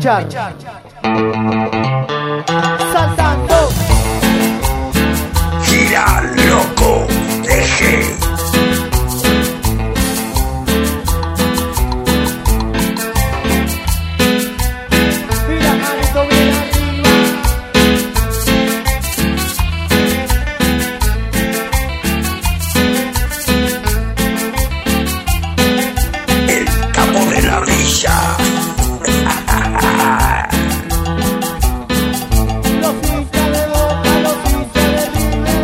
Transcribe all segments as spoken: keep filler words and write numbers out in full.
escuchar. Saltando. Gira, loco, deje. Mira, manito, bien arriba. El capo de la risa. Los hinchas de Boca, los hinchas de River.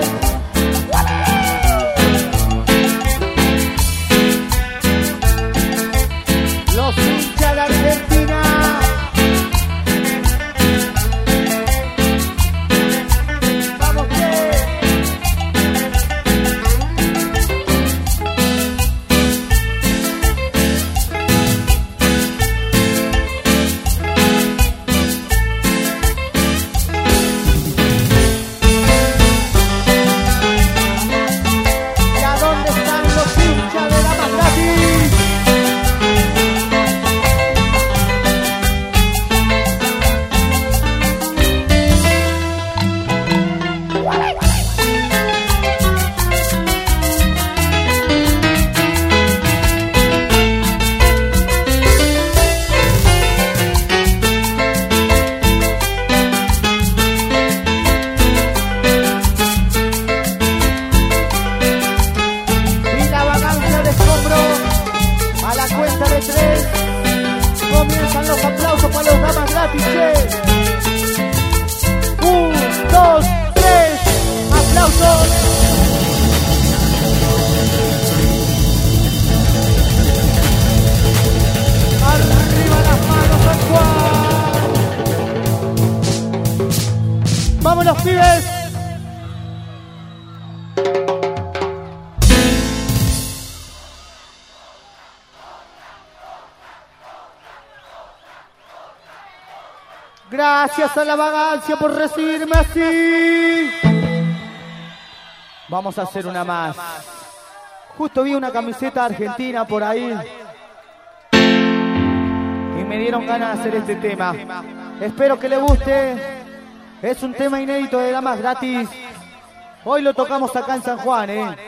Los hinchas de Argentina. Vamos que. ¿Y a dónde están los hinchas de la más gratis? Y la vagancia de escombro, a la cuenta de tres, comienzan los aplausos para los damas gratis. che. Un, dos, tres, aplausos. Arriba las manos al cual. ¡Vamos los pibes! Gracias a la vagancia por recibirme así. Vamos a hacer una más. Justo vi una camiseta argentina por ahí y me dieron ganas de hacer este tema. Espero que le guste. Es un tema inédito de Damas Gratis. Hoy lo tocamos acá en San Juan, ¿eh?